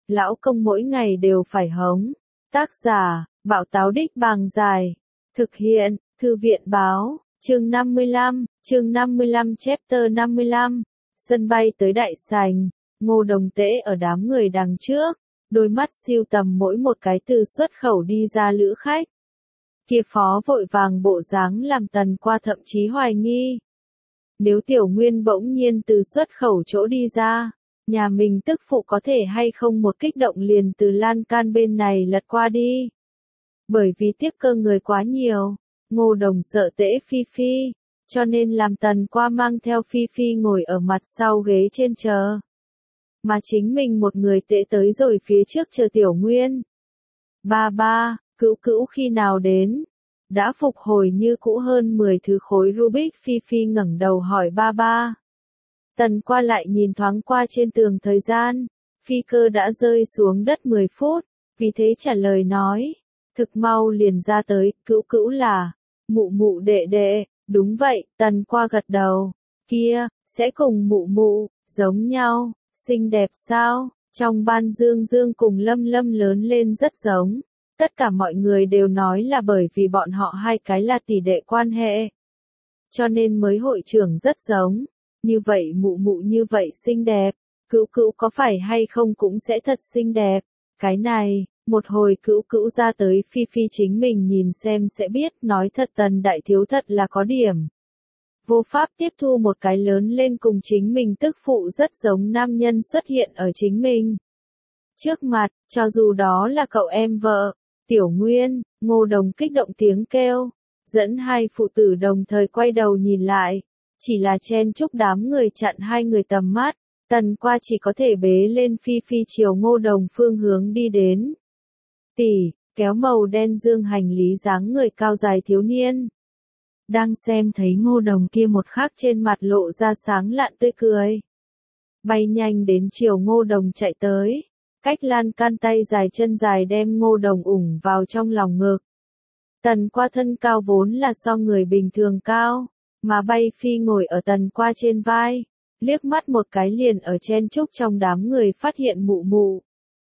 lão công mỗi ngày đều phải hống. Tác giả, Bảo Táo Đích Bàng Dài. Thực hiện, Thư viện Báo, chương 55, chapter 55. Sân bay tới đại sảnh, Ngô Đồng Tễ ở đám người đằng trước, đôi mắt siêu tầm mỗi một cái từ xuất khẩu đi ra lữ khách. Kia phó vội vàng bộ dáng làm Tần Qua thậm chí hoài nghi. Nếu Tiểu Nguyên bỗng nhiên từ xuất khẩu chỗ đi ra, nhà mình tức phụ có thể hay không một kích động liền từ lan can bên này lật qua đi. Bởi vì tiếp cơ người quá nhiều, Ngô Đồng sợ Tễ Phi Phi, cho nên làm Tần Qua mang theo Phi Phi ngồi ở mặt sau ghế trên chờ. Mà chính mình một người tệ tới rồi phía trước chờ Tiểu Nguyên. Ba, Cữu Cữu khi nào đến? Đã phục hồi như cũ hơn 10 thứ khối Rubik. Phi Phi ngẩng đầu hỏi ba. Tần Qua lại nhìn thoáng qua trên tường thời gian, phi cơ đã rơi xuống đất 10 phút, vì thế trả lời nói, thực mau liền ra tới, Cữu Cữu là, mụ mụ đệ đệ, đúng vậy, Tần Qua gật đầu, kia, sẽ cùng mụ mụ, giống nhau, xinh đẹp sao, trong ban Dương Dương cùng Lâm Lâm lớn lên rất giống. Tất cả mọi người đều nói là bởi vì bọn họ hai cái là tỷ đệ quan hệ. Cho nên mới hội trưởng rất giống. Như vậy mụ mụ như vậy xinh đẹp. Cữu Cữu có phải hay không cũng sẽ thật xinh đẹp. Cái này, một hồi Cữu Cữu ra tới Phi Phi chính mình nhìn xem sẽ biết. Nói thật Tần đại thiếu thật là có điểm. Vô pháp tiếp thu một cái lớn lên cùng chính mình tức phụ rất giống nam nhân xuất hiện ở chính mình. Trước mặt, cho dù đó là cậu em vợ. Tiểu Nguyên, Ngô Đồng kích động tiếng kêu, dẫn hai phụ tử đồng thời quay đầu nhìn lại, chỉ là chen chúc đám người chặn hai người tầm mắt, Tần Qua chỉ có thể bế lên Phi Phi chiều Ngô Đồng phương hướng đi đến. Tỷ, kéo màu đen dương hành lý dáng người cao dài thiếu niên. Đang xem thấy Ngô Đồng kia một khắc trên mặt lộ ra sáng lạn tươi cười. Bay nhanh đến chiều Ngô Đồng chạy tới. Cách lan can tay dài chân dài đem Ngô Đồng ủng vào trong lòng ngực. Tần Qua thân cao vốn là so người bình thường cao, mà bay phi ngồi ở Tần Qua trên vai, liếc mắt một cái liền ở chen chúc trong đám người phát hiện mụ mụ.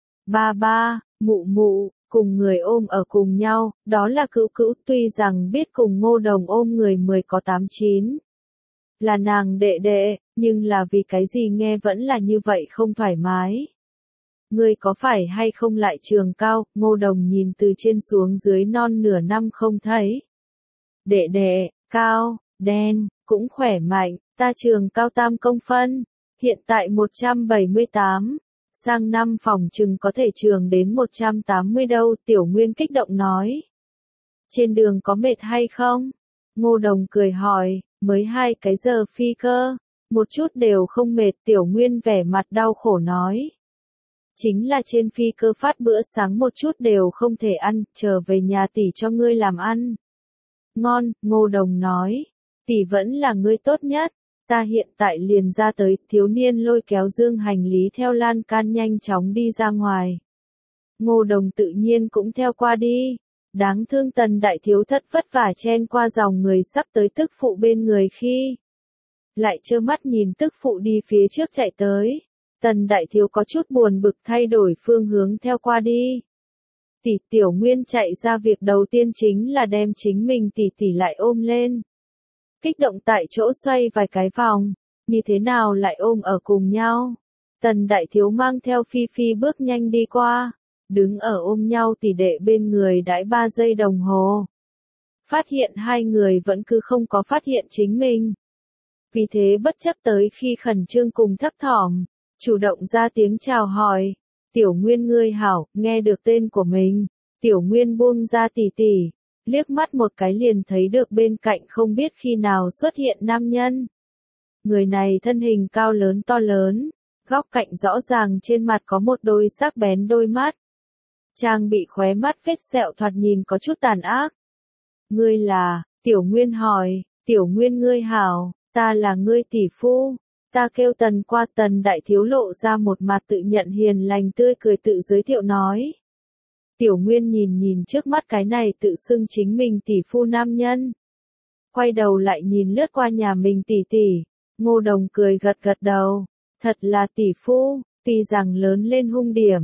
Ba, mụ mụ, cùng người ôm ở cùng nhau, đó là Cữu Cữu tuy rằng biết cùng Ngô Đồng ôm người 10 có 8-9. Là nàng đệ đệ, nhưng là vì cái gì nghe vẫn là như vậy không thoải mái. Ngươi có phải hay không lại trường cao, Ngô Đồng nhìn từ trên xuống dưới non nửa năm không thấy. Đệ đệ, cao, đen, cũng khỏe mạnh, ta trường cao 3 công phân, hiện tại 178, sang năm phòng chừng có thể trường đến 180 đâu, Tiểu Nguyên kích động nói. Trên đường có mệt hay không? Ngô Đồng cười hỏi, mới 2 cái giờ phi cơ, một chút đều không mệt, Tiểu Nguyên vẻ mặt đau khổ nói. Chính là trên phi cơ phát bữa sáng một chút đều không thể ăn, trở về nhà tỷ cho ngươi làm ăn. Ngon, Ngô Đồng nói, tỷ vẫn là ngươi tốt nhất, ta hiện tại liền ra tới, thiếu niên lôi kéo dương hành lý theo lan can nhanh chóng đi ra ngoài. Ngô Đồng tự nhiên cũng theo qua đi, đáng thương Tần đại thiếu thất vất vả chen qua dòng người sắp tới tức phụ bên người khi. Lại trơ mắt nhìn tức phụ đi phía trước chạy tới. Tần đại thiếu có chút buồn bực thay đổi phương hướng theo qua đi. Tỷ Tiểu Nguyên chạy ra việc đầu tiên chính là đem chính mình tỷ lại ôm lên. Kích động tại chỗ xoay vài cái vòng, như thế nào lại ôm ở cùng nhau. Tần đại thiếu mang theo Phi Phi bước nhanh đi qua, đứng ở ôm nhau tỷ đệ bên người đãi 3 giây đồng hồ. Phát hiện hai người vẫn cứ không có phát hiện chính mình. Vì thế bất chấp tới khi khẩn trương cùng thấp thỏm. Chủ động ra tiếng chào hỏi, Tiểu Nguyên ngươi hảo, nghe được tên của mình, Tiểu Nguyên buông ra tỷ, liếc mắt một cái liền thấy được bên cạnh không biết khi nào xuất hiện nam nhân. Người này thân hình cao lớn to lớn, góc cạnh rõ ràng trên mặt có một đôi sắc bén đôi mắt. Trang bị khóe mắt vết sẹo thoạt nhìn có chút tàn ác. Ngươi là, Tiểu Nguyên hỏi, Tiểu Nguyên ngươi hảo, ta là ngươi tỷ phu. Ta kêu Tần Qua. Tần đại thiếu lộ ra một mặt tự nhận hiền lành tươi cười tự giới thiệu nói. Tiểu Nguyên nhìn trước mắt cái này tự xưng chính mình tỷ phu nam nhân. Quay đầu lại nhìn lướt qua nhà mình tỷ, Ngô Đồng cười gật đầu. Thật là tỷ phu, tuy rằng lớn lên hung điểm,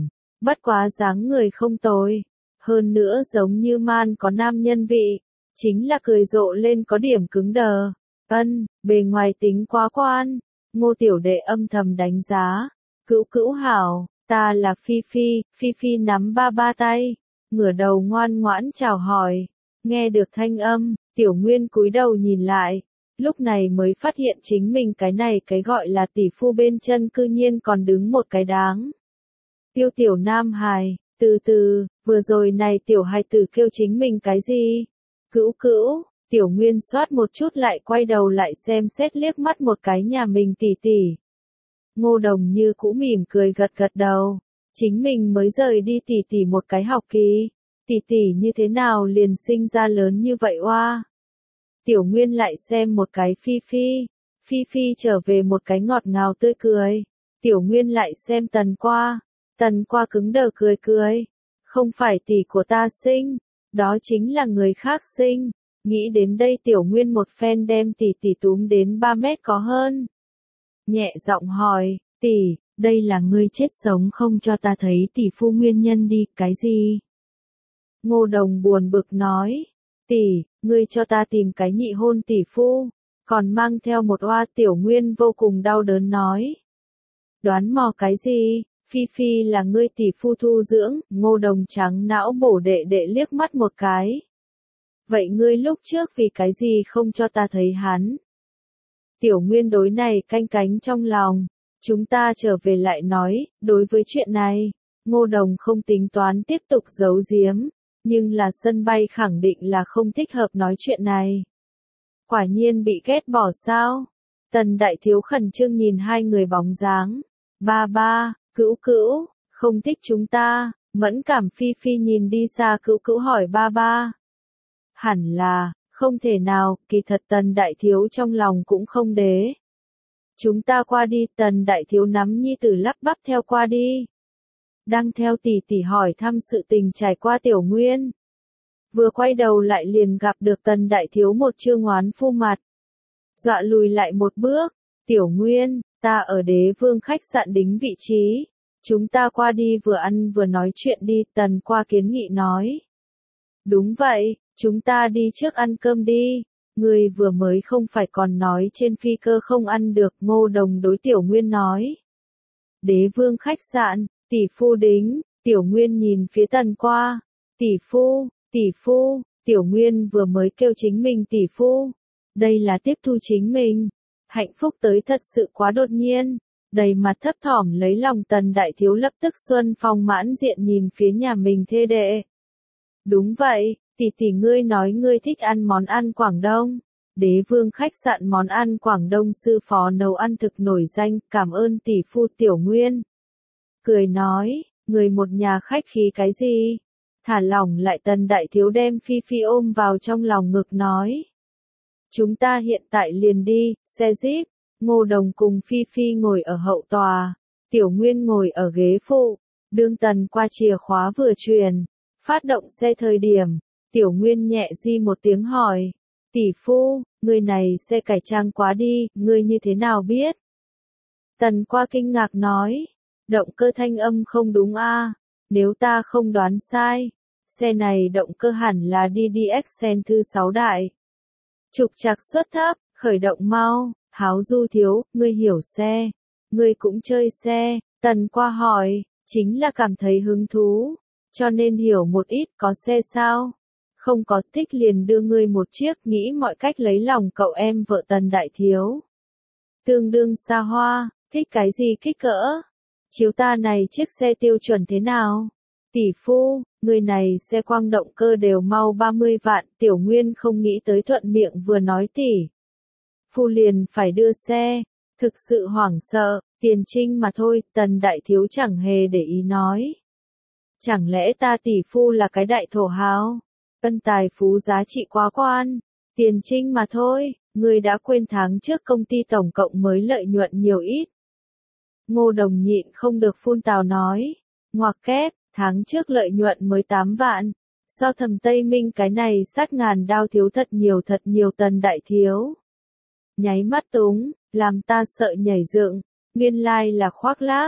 Bất quá dáng người không tồi. Hơn nữa giống như man có nam nhân vị. Chính là cười rộ lên có điểm cứng đờ. Bề ngoài tính quá quan. Ngô tiểu đệ âm thầm đánh giá. Cữu cữu hảo, ta là Phi Phi. Phi Phi nắm ba ba tay. Ngửa đầu ngoan ngoãn chào hỏi. Nghe được thanh âm, Tiểu Nguyên cúi đầu nhìn lại. Lúc này mới phát hiện chính mình cái này cái gọi là tỷ phu bên chân cư nhiên còn đứng một cái đáng. Tiêu tiểu nam hài, từ từ, vừa rồi này tiểu hài tử kêu chính mình cái gì? Cữu cữu, Tiểu Nguyên soát một chút lại quay đầu lại xem xét liếc mắt một cái nhà mình tỷ tỷ. Ngô Đồng như cũ mỉm cười gật gật đầu. Chính mình mới rời đi tỷ tỷ một cái học kỳ. Tỷ tỷ như thế nào liền sinh ra lớn như vậy oa. Tiểu Nguyên lại xem một cái Phi Phi. Phi Phi trở về một cái ngọt ngào tươi cười. Tiểu Nguyên lại xem Tần Qua. Tần Qua cứng đờ cười cười. Không phải tỷ của ta sinh. Đó chính là người khác sinh. Nghĩ đến đây Tiểu Nguyên một phen đem tỷ tỷ túm đến 3 mét có hơn. Nhẹ giọng hỏi, tỷ, đây là ngươi chết sống không cho ta thấy tỷ phu nguyên nhân đi, cái gì? Ngô Đồng buồn bực nói, tỷ, ngươi cho ta tìm cái nhị hôn tỷ phu, còn mang theo một oa. Tiểu Nguyên vô cùng đau đớn nói. Đoán mò cái gì, Phi Phi là ngươi tỷ phu thu dưỡng. Ngô Đồng trắng não bổ đệ đệ liếc mắt một cái. Vậy ngươi lúc trước vì cái gì không cho ta thấy hắn? Tiểu Nguyên đối này canh cánh trong lòng. Chúng ta trở về lại nói, đối với chuyện này, Ngô Đồng không tính toán tiếp tục giấu giếm, nhưng là sân bay khẳng định là không thích hợp nói chuyện này. Quả nhiên bị ghét bỏ sao? Tần Đại Thiếu khẩn trương nhìn hai người bóng dáng. Ba ba, cữu cữu, không thích chúng ta. Mẫn cảm Phi Phi nhìn đi xa cữu cữu hỏi ba ba. Hẳn là, không thể nào, kỳ thật Tần Đại Thiếu trong lòng cũng không đế. Chúng ta qua đi. Tần Đại Thiếu nắm nhi tử lắp bắp theo qua đi. Đang theo tỷ tỷ hỏi thăm sự tình trải qua Tiểu Nguyên. Vừa quay đầu lại liền gặp được Tần Đại Thiếu một trương ngoán phu mặt. Dọa lùi lại một bước. Tiểu Nguyên, ta ở Đế Vương khách sạn đính vị trí. Chúng ta qua đi vừa ăn vừa nói chuyện đi. Tần Qua kiến nghị nói. Đúng vậy, chúng ta đi trước ăn cơm đi. Người vừa mới không phải còn nói trên phi cơ không ăn được. Ngô Đồng đối Tiểu Nguyên nói. Đế Vương khách sạn, tỷ phu đính. Tiểu Nguyên nhìn phía Tần Qua. Tỷ phu, Tiểu Nguyên vừa mới kêu chính mình tỷ phu. Đây là tiếp thu chính mình. Hạnh phúc tới thật sự quá đột nhiên. Đầy mặt thấp thỏm lấy lòng Tần Đại Thiếu lập tức xuân phong mãn diện nhìn phía nhà mình thê đệ. Đúng vậy, tỷ ngươi nói ngươi thích ăn món ăn Quảng Đông. Đế Vương khách sạn món ăn Quảng Đông sư phó nấu ăn thực nổi danh, cảm ơn tỷ phu. Tiểu Nguyên cười nói, người một nhà khách khí cái gì? Thả lỏng lại. Tần Đại Thiếu đem Phi Phi ôm vào trong lòng ngực nói. Chúng ta hiện tại liền đi, xe Jeep. Ngô Đồng cùng Phi Phi ngồi ở hậu tòa. Tiểu Nguyên ngồi ở ghế phụ. Đương Tần Qua chìa khóa vừa truyền. Phát động xe thời điểm. Tiểu Nguyên nhẹ di một tiếng hỏi. Tỷ phu, người này xe cải trang quá đi, ngươi như thế nào biết? Tần Qua kinh ngạc nói. Động cơ thanh âm không đúng a. Nếu ta không đoán sai, xe này động cơ hẳn là DDX Sen thứ 6 đại. Trục trặc suất thấp, khởi động mau. Háo Du thiếu, ngươi hiểu xe. Ngươi cũng chơi xe. Tần Qua hỏi, chính là cảm thấy hứng thú. Cho nên hiểu một ít. Có xe sao? Không có, thích liền đưa ngươi một chiếc. Nghĩ mọi cách lấy lòng cậu em vợ Tần Đại Thiếu. Tương đương xa hoa. Thích cái gì kích cỡ? Chiếu ta này chiếc xe tiêu chuẩn thế nào? Tỷ phu, người này xe quang động cơ đều mau 30 vạn. Tiểu Nguyên không nghĩ tới thuận miệng vừa nói tỷ phu liền phải đưa xe. Thực sự hoảng sợ, tiền trinh mà thôi. Tần Đại Thiếu chẳng hề để ý nói. Chẳng lẽ ta tỷ phu là cái đại thổ hào? Ân tài phú giá trị quá quan. Tiền trinh mà thôi, người đã quên tháng trước công ty tổng cộng mới lợi nhuận nhiều ít. Ngô Đồng nhịn không được phun tào nói. Ngoặc kép, tháng trước lợi nhuận mới 8 vạn. So Thẩm Tây Minh cái này sát ngàn đao thiếu thật nhiều. Tần Đại Thiếu nháy mắt túng, làm ta sợ nhảy dựng. Nguyên lai là khoác lác.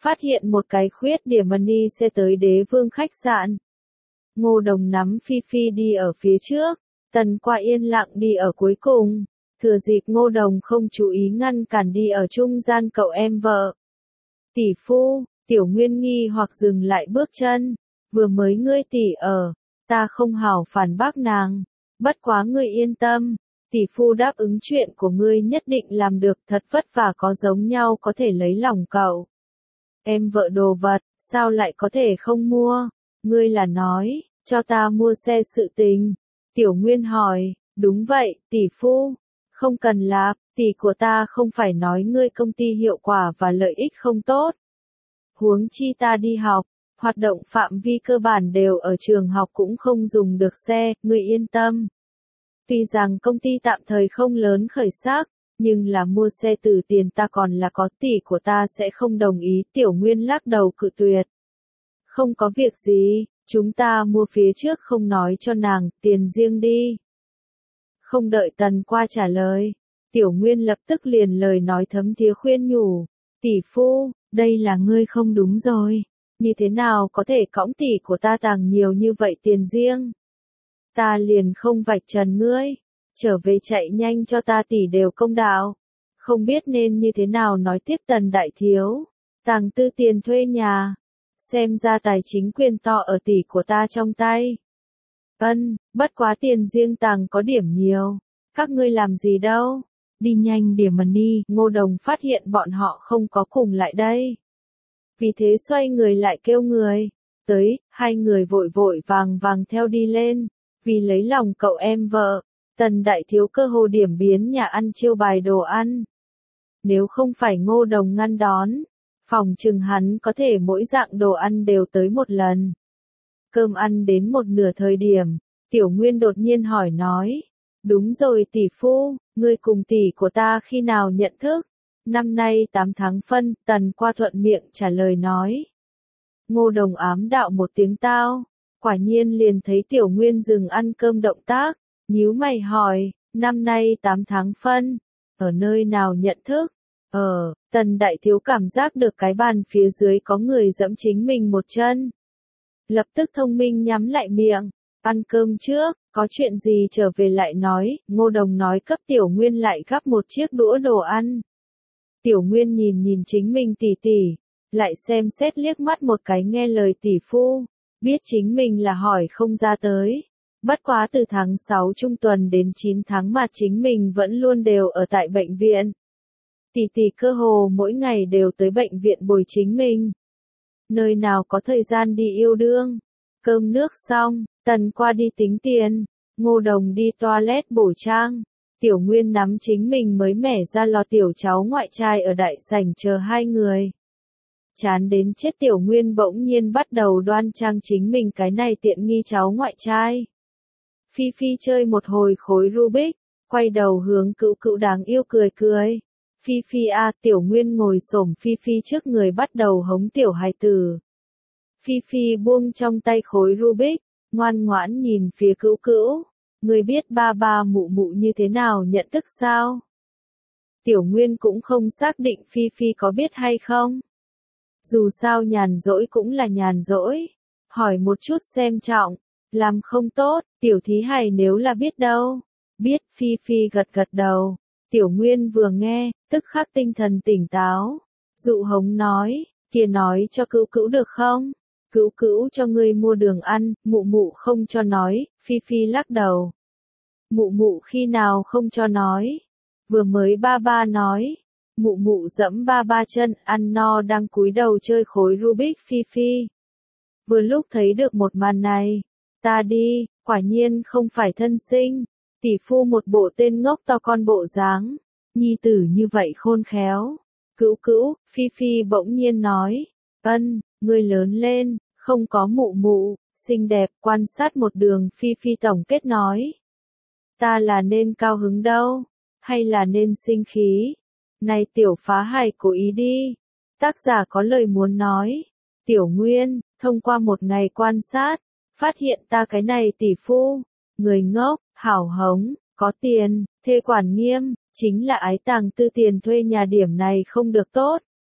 phát hiện một cái khuyết điểm đi xe tới Đế Vương khách sạn. Ngô Đồng nắm Phi Phi đi ở phía trước, Tần Qua yên lặng đi ở cuối cùng. Thừa dịp Ngô Đồng không chú ý ngăn cản đi ở trung gian cậu em vợ. Tỷ phu, Tiểu Nguyên nghi hoặc dừng lại bước chân. Vừa mới ngươi tỷ ở, ta không hảo phản bác nàng. Bất quá ngươi yên tâm, tỷ phu đáp ứng chuyện của ngươi nhất định làm được, thật vất vả có giống nhau có thể lấy lòng cậu. Em vợ đồ vật, sao lại có thể không mua? Ngươi là nói, cho ta mua xe sự tình. Tiểu Nguyên hỏi, đúng vậy, tỷ phu. Không cần lạp, tỷ của ta không phải nói ngươi công ty hiệu quả và lợi ích không tốt. Huống chi ta đi học, hoạt động phạm vi cơ bản đều ở trường học cũng không dùng được xe, ngươi yên tâm. Tuy rằng công ty tạm thời không lớn khởi sắc, nhưng là mua xe từ tiền ta còn là có, tỷ của ta sẽ không đồng ý. Tiểu Nguyên lắc đầu cự tuyệt. Không có việc gì, chúng ta mua phía trước không nói cho nàng, tiền riêng đi. Không đợi Tần Qua trả lời, Tiểu Nguyên lập tức liền lời nói thấm thía khuyên nhủ. Tỷ phu, đây là ngươi không đúng rồi. Như thế nào có thể cõng tỷ của ta tàng nhiều như vậy tiền riêng? Ta liền không vạch trần ngươi. Trở về chạy nhanh cho ta, tỷ đều công đạo. Không biết nên như thế nào nói tiếp. Tần đại thiếu. Tàng tư tiền thuê nhà. Xem ra tài chính quyền to ở tỷ của ta trong tay. Bất quá tiền riêng tàng có điểm nhiều. Các ngươi làm gì đâu? Đi nhanh điểm đi. Ngô Đồng phát hiện bọn họ không có cùng lại đây. Vì thế xoay người lại kêu người. Tới, hai người vội vội vàng vàng theo đi lên. Vì lấy lòng cậu em vợ, Tần đại thiếu cơ hồ điểm biến nhà ăn chiêu bài đồ ăn. Nếu không phải Ngô Đồng ngăn đón, phòng chừng hắn có thể mỗi dạng đồ ăn đều tới một lần. Cơm ăn đến một nửa thời điểm, Tiểu Nguyên đột nhiên hỏi nói. Đúng rồi tỷ phu, ngươi cùng tỷ của ta khi nào nhận thức? Năm nay 8 tháng phân, Tần Qua thuận miệng trả lời nói. Ngô Đồng ám đạo một tiếng tao, quả nhiên liền thấy Tiểu Nguyên dừng ăn cơm động tác, nhíu mày hỏi, năm nay 8 tháng phân, ở nơi nào nhận thức? Tần đại thiếu cảm giác được cái bàn phía dưới có người giẫm chính mình một chân. Lập tức thông minh nhắm lại miệng, ăn cơm trước, có chuyện gì trở về lại nói. Ngô Đồng nói cấp Tiểu Nguyên lại gắp một chiếc đũa đồ ăn. Tiểu Nguyên nhìn nhìn chính mình tỷ tỷ, lại xem xét liếc mắt một cái nghe lời tỷ phu, biết chính mình là hỏi không ra tới. Bất quá từ tháng 6 trung tuần đến 9 tháng mà chính mình vẫn luôn đều ở tại bệnh viện. Tỷ tỷ cơ hồ mỗi ngày đều tới bệnh viện bồi chính mình. Nơi nào có thời gian đi yêu đương. Cơm nước xong, Tần Qua đi tính tiền, Ngô Đồng đi toilet bổ trang. Tiểu Nguyên nắm chính mình mới mẻ ra lò tiểu cháu ngoại trai ở đại sảnh chờ hai người. Chán đến chết, Tiểu Nguyên bỗng nhiên bắt đầu đoan trang chính mình cái này tiện nghi cháu ngoại trai. Phi Phi chơi một hồi khối Rubik, quay đầu hướng Cữu Cữu đáng yêu cười cười. Phi Phi a, Tiểu Nguyên ngồi xổm Phi Phi trước người bắt đầu hống tiểu hài tử. Phi Phi buông trong tay khối Rubik, ngoan ngoãn nhìn phía Cữu Cữu. Người biết ba ba mụ mụ như thế nào nhận thức sao? Tiểu Nguyên cũng không xác định Phi Phi có biết hay không. Dù sao nhàn rỗi cũng là nhàn rỗi. Hỏi một chút xem trọng, làm không tốt, tiểu thí hài nếu là biết đâu. Biết. Phi Phi gật gật đầu. Tiểu Nguyên vừa nghe, tức khắc tinh thần tỉnh táo. Dụ hống nói, kia nói cho Cữu Cữu được không? Cữu Cữu cho ngươi mua đường ăn, mụ mụ không cho nói. Phi Phi lắc đầu. Mụ mụ khi nào không cho nói? Vừa mới ba ba nói. Mụ mụ dẫm ba ba chân, ăn no đang cúi đầu chơi khối Rubik. Phi Phi vừa lúc thấy được một màn này. Ta đi, quả nhiên không phải thân sinh. Tỷ phu một bộ tên ngốc to con bộ dáng. Nhi tử như vậy khôn khéo. Cữu Cữu, Phi Phi bỗng nhiên nói. Ngươi lớn lên, không có mụ mụ, xinh đẹp. Quan sát một đường, Phi Phi tổng kết nói. Ta là nên cao hứng đâu, hay là nên sinh khí? Này tiểu phá hài cố ý đi. Tác giả có lời muốn nói. Tiểu Nguyên, thông qua một ngày quan sát, phát hiện ta cái này tỷ phu, người ngốc, hảo hống, có tiền, thê quản nghiêm, chính là ái tàng tư tiền thuê nhà, điểm này không được tốt.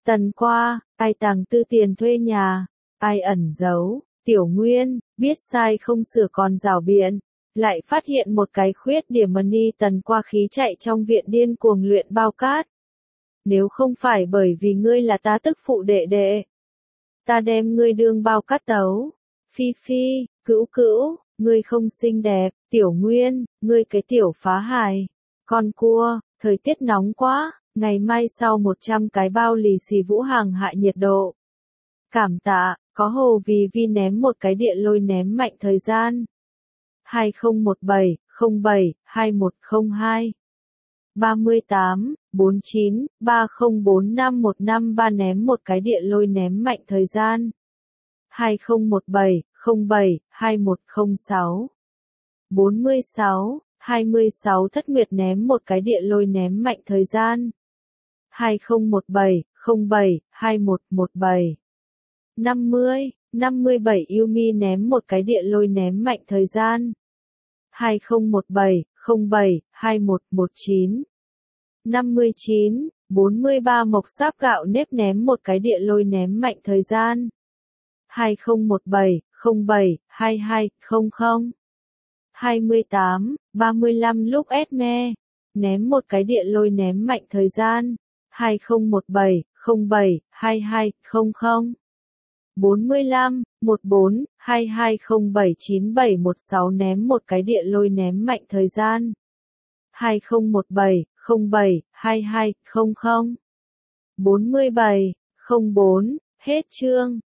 Tần qua, ai tàng tư tiền thuê nhà, ai ẩn giấu, Tiểu Nguyên, biết sai không sửa còn rảo biện, lại phát hiện một cái khuyết điểm mà Ni Tần qua khí chạy trong viện điên cuồng luyện bao cát. Nếu không phải bởi vì ngươi là ta tức phụ đệ đệ, ta đem ngươi đương bao cát tấu. Phi Phi, Cữu Cữu, ngươi không xinh đẹp, Tiểu Nguyên, ngươi cái tiểu phá hài. Con cua, thời tiết nóng quá, ngày mai sau 100 cái bao lì xì Vũ Hàng hạ nhiệt độ. Cảm tạ, có Hồ Vì Vi ném một cái địa lôi ném mạnh thời gian. 2017, 07, 2102. 38, 49, 304515 ném một cái địa lôi ném mạnh thời gian. 2017, 07, 2106. 46, 26 Thất Nguyệt ném một cái địa lôi ném mạnh thời gian. 2017, 07, 2117. 50, 57 Yumi ném một cái địa lôi ném mạnh thời gian. 2017, 07, 2119. 59, 43 Mộc Sáp Gạo Nếp ném một cái địa lôi ném mạnh thời gian. 2017, 07, 2200. 28, 35 Lúc Esme ném một cái địa lôi ném mạnh thời gian. 2017, 07, 2200. 45, 14, 22079716 ném một cái địa lôi ném mạnh thời gian. 2017, 07, 2200. 47, 04, hết chương.